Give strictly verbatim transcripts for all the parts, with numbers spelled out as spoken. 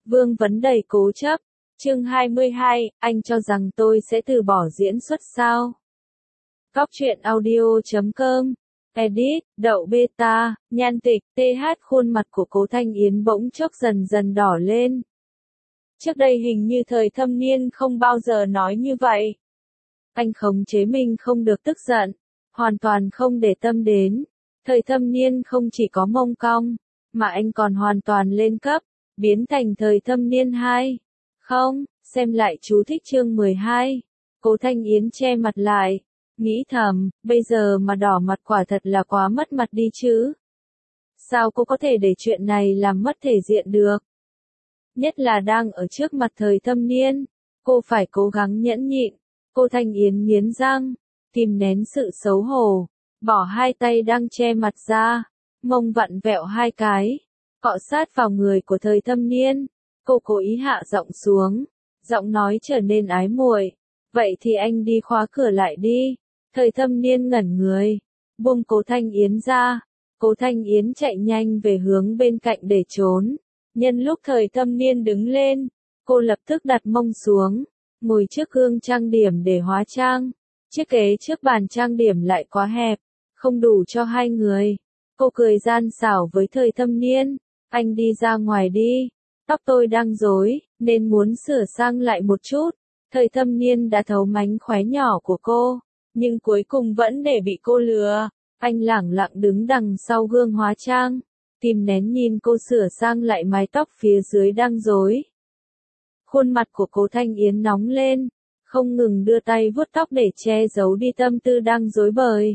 Vương vấn đầy cố chấp. Chương hai mươi hai, anh cho rằng tôi sẽ từ bỏ diễn xuất sao? Góc truyện audio chấm com. Edit, đậu beta, nhan tịch, tê hát khuôn mặt của Cố Thanh Yến bỗng chốc dần dần đỏ lên. Trước đây hình như thời thâm niên không bao giờ nói như vậy. Anh khống chế mình không được tức giận, hoàn toàn không để tâm đến. Thời thâm niên không chỉ có mông cong, mà anh còn hoàn toàn lên cấp, biến thành thời thâm niên hai. Không, xem lại chú thích chương mười hai. Cố Thanh Yến che mặt lại, nghĩ thầm, bây giờ mà đỏ mặt quả thật là quá mất mặt đi chứ. Sao cô có thể để chuyện này làm mất thể diện được? Nhất là đang ở trước mặt thời thâm niên, cô phải cố gắng nhẫn nhịn. Cô Thanh Yến nghiến răng, kìm nén sự xấu hổ, bỏ hai tay đang che mặt ra, mông vặn vẹo hai cái, cọ sát vào người của thời thâm niên. Cô cố ý hạ giọng xuống, giọng nói trở nên ái muội. Vậy thì anh đi khóa cửa lại đi. Thời thâm niên ngẩn người, buông Cố Thanh Yến ra. Cố Thanh Yến chạy nhanh về hướng bên cạnh để trốn. Nhân lúc thời thâm niên đứng lên, cô lập tức đặt mông xuống, ngồi trước gương trang điểm để hóa trang. Chiếc ghế trước bàn trang điểm lại quá hẹp, không đủ cho hai người. Cô cười gian xảo với thời thâm niên, anh đi ra ngoài đi. Tóc tôi đang rối, nên muốn sửa sang lại một chút. Thời thâm niên đã thấu mánh khóe nhỏ của cô, nhưng cuối cùng vẫn để bị cô lừa. Anh lẳng lặng đứng đằng sau gương hóa trang, kìm nén nhìn cô sửa sang lại mái tóc phía dưới đang rối. Khuôn mặt của Cố Thanh Yến nóng lên, không ngừng đưa tay vuốt tóc để che giấu đi tâm tư đang rối bời.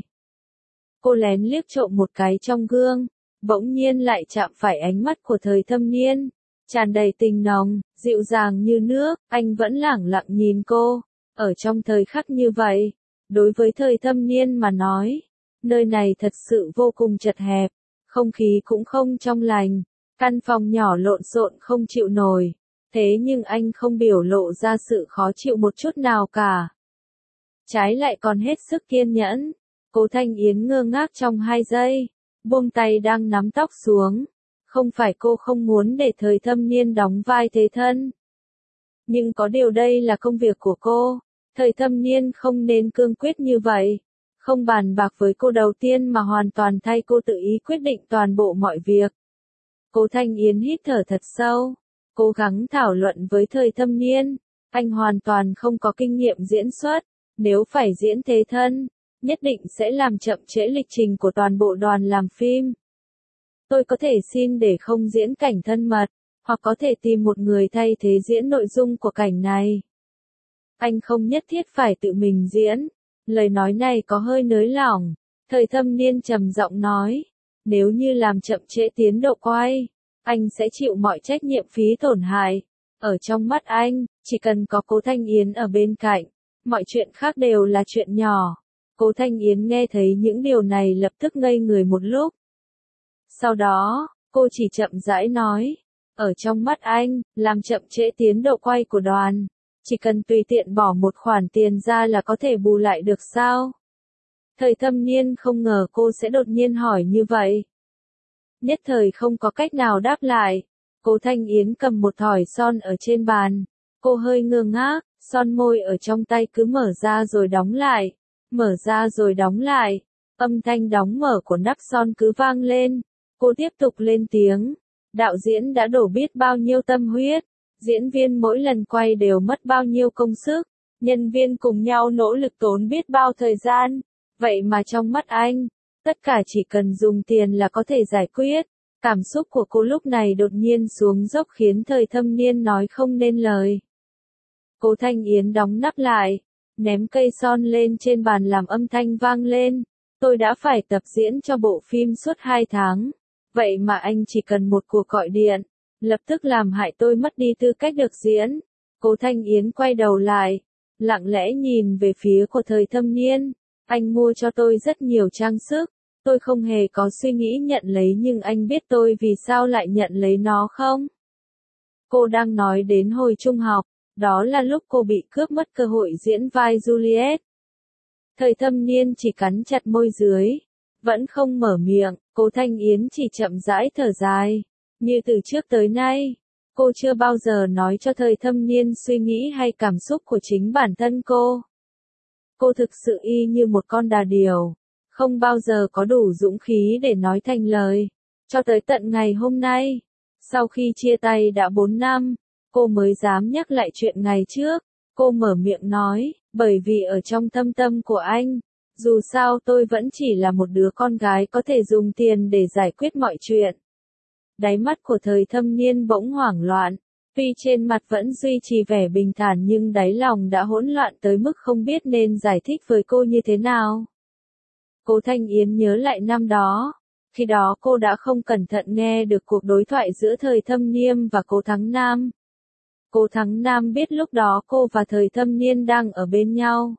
Cô lén liếc trộm một cái trong gương, bỗng nhiên lại chạm phải ánh mắt của thời thâm niên. Tràn đầy tình nồng, dịu dàng như nước, anh vẫn lẳng lặng nhìn cô. Ở trong thời khắc như vậy, đối với thời thâm niên mà nói, nơi này thật sự vô cùng chật hẹp, không khí cũng không trong lành, căn phòng nhỏ lộn xộn không chịu nổi. Thế nhưng anh không biểu lộ ra sự khó chịu một chút nào cả. Trái lại còn hết sức kiên nhẫn. Cố Thanh Yến ngơ ngác trong hai giây, buông tay đang nắm tóc xuống. Không phải cô không muốn để thời thâm niên đóng vai thế thân. Nhưng có điều đây là công việc của cô. Thời thâm niên không nên cương quyết như vậy. Không bàn bạc với cô đầu tiên mà hoàn toàn thay cô tự ý quyết định toàn bộ mọi việc. Cố Thanh Yến hít thở thật sâu, cố gắng thảo luận với thời thâm niên. Anh hoàn toàn không có kinh nghiệm diễn xuất. Nếu phải diễn thế thân, nhất định sẽ làm chậm trễ lịch trình của toàn bộ đoàn làm phim. Tôi có thể xin để không diễn cảnh thân mật, hoặc có thể tìm một người thay thế diễn nội dung của cảnh này. Anh không nhất thiết phải tự mình diễn. Lời nói này có hơi nới lỏng. Thời thâm niên trầm giọng nói, nếu như làm chậm trễ tiến độ quay, anh sẽ chịu mọi trách nhiệm phí tổn hại. Ở trong mắt anh, chỉ cần có Cố Thanh Yến ở bên cạnh, mọi chuyện khác đều là chuyện nhỏ. Cố Thanh Yến nghe thấy những điều này lập tức ngây người một lúc. Sau đó, cô chỉ chậm rãi nói, ở trong mắt anh, làm chậm trễ tiến độ quay của đoàn, chỉ cần tùy tiện bỏ một khoản tiền ra là có thể bù lại được sao? Thời thâm niên không ngờ cô sẽ đột nhiên hỏi như vậy. Nhất thời không có cách nào đáp lại. Cố Thanh Yến cầm một thỏi son ở trên bàn. Cô hơi ngơ ngác, son môi ở trong tay cứ mở ra rồi đóng lại. Mở ra rồi đóng lại. Âm thanh đóng mở của nắp son cứ vang lên. Cô tiếp tục lên tiếng. Đạo diễn đã đổ biết bao nhiêu tâm huyết. Diễn viên mỗi lần quay đều mất bao nhiêu công sức. Nhân viên cùng nhau nỗ lực tốn biết bao thời gian. Vậy mà trong mắt anh, tất cả chỉ cần dùng tiền là có thể giải quyết. Cảm xúc của cô lúc này đột nhiên xuống dốc khiến thời thâm niên nói không nên lời. Cố Thanh Yến đóng nắp lại, ném cây son lên trên bàn làm âm thanh vang lên. Tôi đã phải tập diễn cho bộ phim suốt hai tháng. Vậy mà anh chỉ cần một cuộc gọi điện, lập tức làm hại tôi mất đi tư cách được diễn. Cố Thanh Yến quay đầu lại, lặng lẽ nhìn về phía của thời thâm niên. Anh mua cho tôi rất nhiều trang sức. Tôi không hề có suy nghĩ nhận lấy nhưng anh biết tôi vì sao lại nhận lấy nó không? Cô đang nói đến hồi trung học, đó là lúc cô bị cướp mất cơ hội diễn vai Juliet. Thời thâm niên chỉ cắn chặt môi dưới, vẫn không mở miệng. Cố Thanh Yến chỉ chậm rãi thở dài, như từ trước tới nay, Cô chưa bao giờ nói cho thời thâm niên suy nghĩ hay cảm xúc của chính bản thân cô. Cô thực sự y như một con đà điểu, không bao giờ có đủ dũng khí để nói thành lời. Cho tới tận ngày hôm nay, sau khi chia tay đã bốn năm, cô mới dám nhắc lại chuyện ngày trước. Cô mở miệng nói, bởi vì ở trong thâm tâm của anh, dù sao tôi vẫn chỉ là một đứa con gái có thể dùng tiền để giải quyết mọi chuyện. Đáy mắt của thời thâm niên bỗng hoảng loạn, tuy trên mặt vẫn duy trì vẻ bình thản nhưng đáy lòng đã hỗn loạn tới mức không biết nên giải thích với cô như thế nào. Cố Thanh Yến nhớ lại năm đó, khi đó cô đã không cẩn thận nghe được cuộc đối thoại giữa thời thâm niên và Cố Thắng Nam. Cố Thắng Nam biết lúc đó cô và thời thâm niên đang ở bên nhau.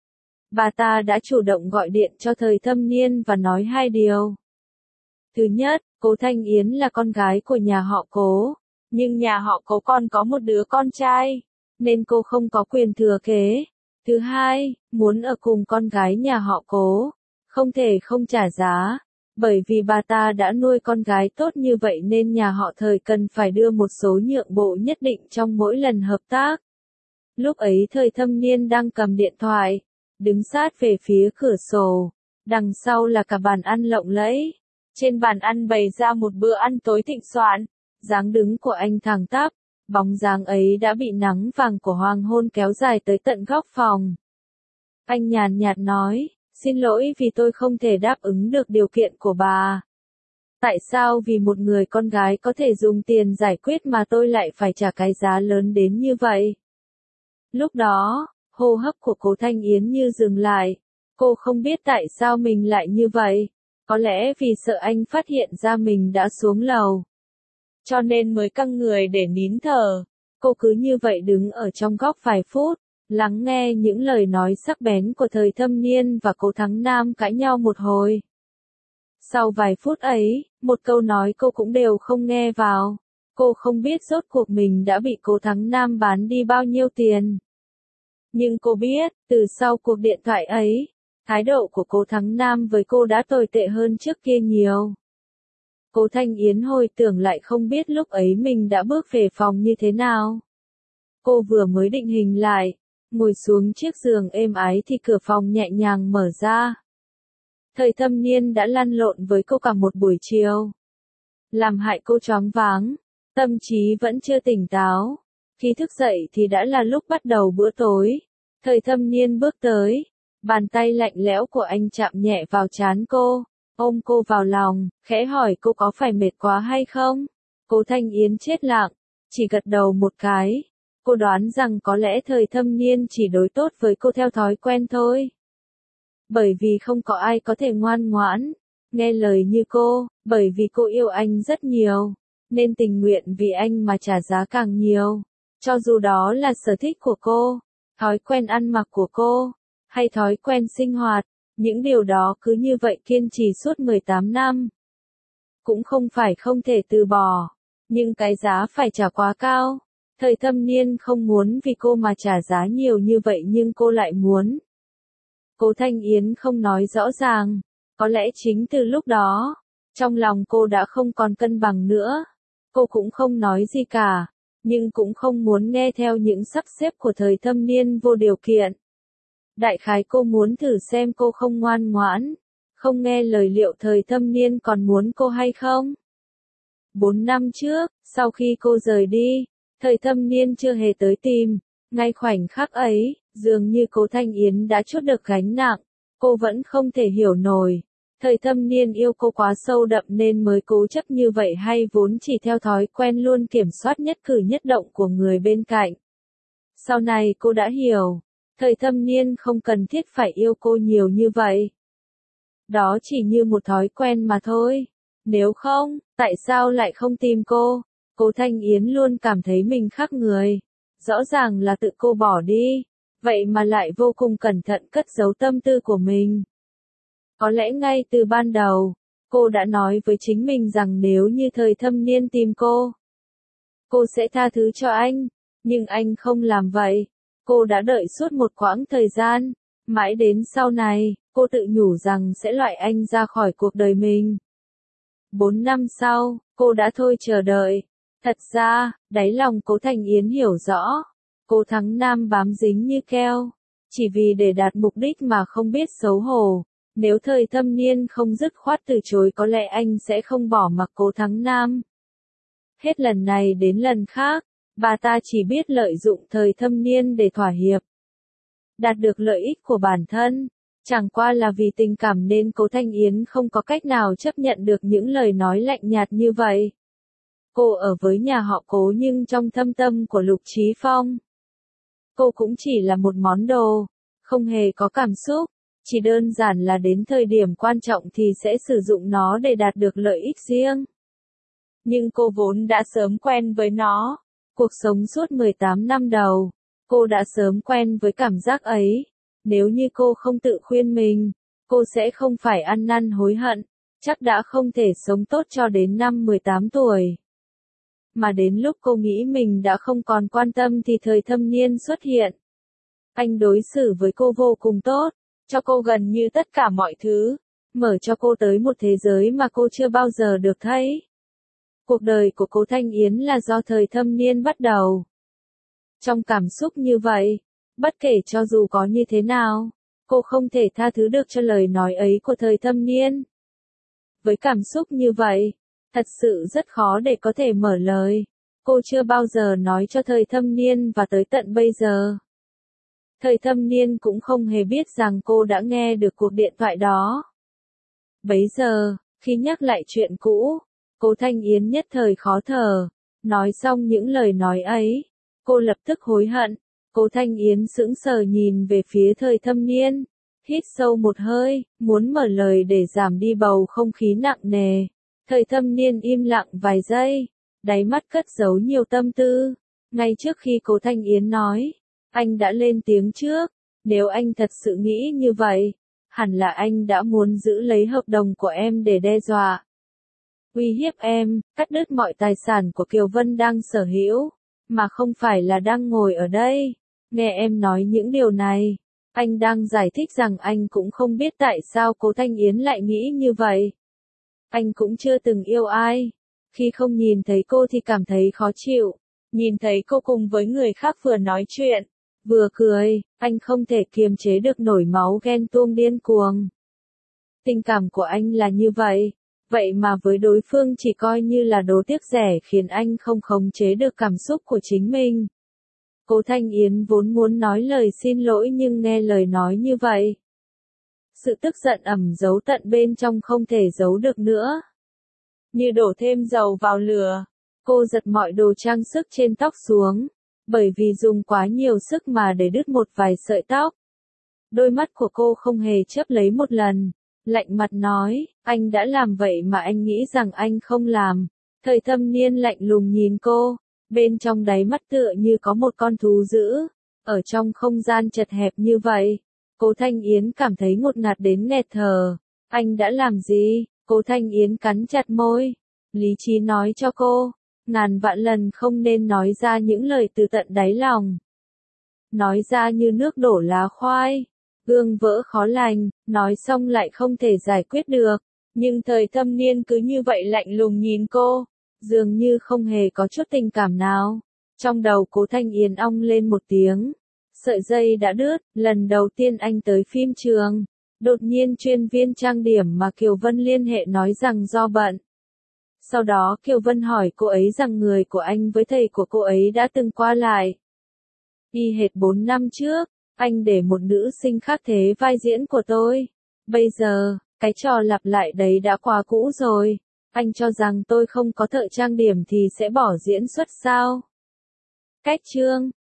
Bà ta đã chủ động gọi điện cho thời thâm niên và nói hai điều. Thứ nhất, Cố Thanh Yến là con gái của nhà họ Cố, nhưng nhà họ Cố còn có một đứa con trai, nên cô không có quyền thừa kế. Thứ hai, muốn ở cùng con gái nhà họ Cố, không thể không trả giá, bởi vì bà ta đã nuôi con gái tốt như vậy nên nhà họ thời cần phải đưa một số nhượng bộ nhất định trong mỗi lần hợp tác. Lúc ấy thời thâm niên đang cầm điện thoại, đứng sát về phía cửa sổ, đằng sau là cả bàn ăn lộng lẫy. Trên bàn ăn bày ra một bữa ăn tối thịnh soạn, dáng đứng của anh thẳng tắp, bóng dáng ấy đã bị nắng vàng của hoàng hôn kéo dài tới tận góc phòng. Anh nhàn nhạt nói, xin lỗi vì tôi không thể đáp ứng được điều kiện của bà. Tại sao vì một người con gái có thể dùng tiền giải quyết mà tôi lại phải trả cái giá lớn đến như vậy? Lúc đó, hô hấp của Cố Thanh Yến như dừng lại, cô không biết tại sao mình lại như vậy. Có lẽ vì sợ anh phát hiện ra mình đã xuống lầu, cho nên mới căng người để nín thở. Cô cứ như vậy đứng ở trong góc vài phút, lắng nghe những lời nói sắc bén của thời thâm niên và Cố Thắng Nam cãi nhau một hồi. Sau vài phút ấy, một câu nói cô cũng đều không nghe vào. Cô không biết rốt cuộc mình đã bị Cố Thắng Nam bán đi bao nhiêu tiền. Nhưng cô biết, từ sau cuộc điện thoại ấy, thái độ của Cố Thắng Nam với cô đã tồi tệ hơn trước kia nhiều. Cố Thanh Yến hồi tưởng lại không biết lúc ấy mình đã bước về phòng như thế nào. Cô vừa mới định hình lại, ngồi xuống chiếc giường êm ái thì cửa phòng nhẹ nhàng mở ra. Thời thâm niên đã lăn lộn với cô cả một buổi chiều, làm hại cô choáng váng, tâm trí vẫn chưa tỉnh táo. Khi thức dậy thì đã là lúc bắt đầu bữa tối. Thời thâm niên bước tới, bàn tay lạnh lẽo của anh chạm nhẹ vào trán cô, ôm cô vào lòng, khẽ hỏi cô có phải mệt quá hay không? Cố Thanh Yến chết lặng, chỉ gật đầu một cái. Cô đoán rằng có lẽ thời thâm niên chỉ đối tốt với cô theo thói quen thôi. Bởi vì không có ai có thể ngoan ngoãn, nghe lời như cô, bởi vì cô yêu anh rất nhiều, nên tình nguyện vì anh mà trả giá càng nhiều. Cho dù đó là sở thích của cô, thói quen ăn mặc của cô, hay thói quen sinh hoạt, những điều đó cứ như vậy kiên trì suốt mười tám năm. Cũng không phải không thể từ bỏ, nhưng cái giá phải trả quá cao. Thời thâm niên không muốn vì cô mà trả giá nhiều như vậy nhưng cô lại muốn. Cố Thanh Yến không nói rõ ràng, có lẽ chính từ lúc đó, trong lòng cô đã không còn cân bằng nữa. Cô cũng không nói gì cả, nhưng cũng không muốn nghe theo những sắp xếp của thời thâm niên vô điều kiện. Đại khái cô muốn thử xem cô không ngoan ngoãn, không nghe lời liệu thời thâm niên còn muốn cô hay không. Bốn năm trước, sau khi cô rời đi, thời thâm niên chưa hề tới tìm. Ngay khoảnh khắc ấy, dường như Cố Thanh Yến đã trút được gánh nặng, cô vẫn không thể hiểu nổi. Thời thâm niên yêu cô quá sâu đậm nên mới cố chấp như vậy hay vốn chỉ theo thói quen luôn kiểm soát nhất cử nhất động của người bên cạnh. Sau này cô đã hiểu, thời thâm niên không cần thiết phải yêu cô nhiều như vậy. Đó chỉ như một thói quen mà thôi. Nếu không, tại sao lại không tìm cô? Cố Thanh Yến luôn cảm thấy mình khác người. Rõ ràng là tự cô bỏ đi, vậy mà lại vô cùng cẩn thận cất giấu tâm tư của mình. Có lẽ ngay từ ban đầu, cô đã nói với chính mình rằng nếu như thời thâm niên tìm cô, cô sẽ tha thứ cho anh, nhưng anh không làm vậy. Cô đã đợi suốt một quãng thời gian, mãi đến sau này, cô tự nhủ rằng sẽ loại anh ra khỏi cuộc đời mình. Bốn năm sau, cô đã thôi chờ đợi, Thật ra, đáy lòng Cố Thanh Yến hiểu rõ, Cố Thắng Nam bám dính như keo, chỉ vì để đạt mục đích mà không biết xấu hổ. Nếu Thời Thâm Niên không dứt khoát từ chối có lẽ anh sẽ không bỏ mặc Cố Thắng Nam. Hết lần này đến lần khác, bà ta chỉ biết lợi dụng Thời Thâm Niên để thỏa hiệp. Đạt được lợi ích của bản thân, chẳng qua là vì tình cảm nên Cố Thanh Yến không có cách nào chấp nhận được những lời nói lạnh nhạt như vậy. Cô ở với nhà họ Cố nhưng trong thâm tâm của Lục Chí Phong, cô cũng chỉ là một món đồ, không hề có cảm xúc, chỉ đơn giản là đến thời điểm quan trọng thì sẽ sử dụng nó để đạt được lợi ích riêng. Nhưng cô vốn đã sớm quen với nó, cuộc sống suốt mười tám năm đầu, cô đã sớm quen với cảm giác ấy, nếu như cô không tự khuyên mình, cô sẽ không phải ăn năn hối hận, chắc đã không thể sống tốt cho đến năm mười tám tuổi. Mà đến lúc cô nghĩ mình đã không còn quan tâm thì Thời Thâm Niên xuất hiện. Anh đối xử với cô vô cùng tốt, cho cô gần như tất cả mọi thứ, mở cho cô tới một thế giới mà cô chưa bao giờ được thấy. Cuộc đời của Cố Thanh Yến là do Thời Thâm Niên bắt đầu. Trong cảm xúc như vậy, bất kể cho dù có như thế nào, cô không thể tha thứ được cho lời nói ấy của Thời Thâm Niên. Với cảm xúc như vậy, thật sự rất khó để có thể mở lời. Cô chưa bao giờ nói cho Thời Thâm Niên và tới tận bây giờ. Thời Thâm Niên cũng không hề biết rằng cô đã nghe được cuộc điện thoại đó. Bấy giờ, khi nhắc lại chuyện cũ, Cố Thanh Yến nhất thời khó thở. Nói xong những lời nói ấy, cô lập tức hối hận. Cố Thanh Yến sững sờ nhìn về phía Thời Thâm Niên, hít sâu một hơi, muốn mở lời để giảm đi bầu không khí nặng nề. Thời Thâm Niên im lặng vài giây, đáy mắt cất giấu nhiều tâm tư. Ngay trước khi Cố Thanh Yến nói, anh đã lên tiếng trước. Nếu anh thật sự nghĩ như vậy, hẳn là anh đã muốn giữ lấy hợp đồng của em để đe dọa, uy hiếp em, cắt đứt mọi tài sản của Kiều Vân đang sở hữu, mà không phải là đang ngồi ở đây. Nghe em nói những điều này, anh đang giải thích rằng anh cũng không biết tại sao Cố Thanh Yến lại nghĩ như vậy. Anh cũng chưa từng yêu ai. Khi không nhìn thấy cô thì cảm thấy khó chịu. Nhìn thấy cô cùng với người khác vừa nói chuyện, vừa cười, anh không thể kiềm chế được nổi máu ghen tuông điên cuồng. Tình cảm của anh là như vậy, vậy mà với đối phương chỉ coi như là đồ tiếc rẻ khiến anh không khống chế được cảm xúc của chính mình. Cố Thanh Yến vốn muốn nói lời xin lỗi nhưng nghe lời nói như vậy, sự tức giận ẩn giấu tận bên trong không thể giấu được nữa. Như đổ thêm dầu vào lửa, cô giật mọi đồ trang sức trên tóc xuống, bởi vì dùng quá nhiều sức mà để đứt một vài sợi tóc. Đôi mắt của cô không hề chớp lấy một lần, lạnh mặt nói, anh đã làm vậy mà anh nghĩ rằng anh không làm. Thời Thâm Niên lạnh lùng nhìn cô, bên trong đáy mắt tựa như có một con thú dữ. Ở trong không gian chật hẹp như vậy, Cố Thanh Yến cảm thấy ngột ngạt đến nghẹt thở. Anh đã làm gì? Cố Thanh Yến cắn chặt môi. Lý trí nói cho cô, ngàn vạn lần không nên nói ra những lời từ tận đáy lòng. Nói ra như nước đổ lá khoai, gương vỡ khó lành, nói xong lại không thể giải quyết được. Nhưng Thời Thâm Niên cứ như vậy lạnh lùng nhìn cô, dường như không hề có chút tình cảm nào. Trong đầu Cố Thanh Yến ong lên một tiếng. Sợi dây đã đứt, lần đầu tiên anh tới phim trường. Đột nhiên chuyên viên trang điểm mà Kiều Vân liên hệ nói rằng do bận. Sau đó Kiều Vân hỏi cô ấy rằng người của anh với thầy của cô ấy đã từng qua lại. Y hệt bốn năm trước, anh để một nữ sinh khác thế vai diễn của tôi. Bây giờ, cái trò lặp lại đấy đã quá cũ rồi. Anh cho rằng tôi không có thợ trang điểm thì sẽ bỏ diễn xuất sao? Cách chương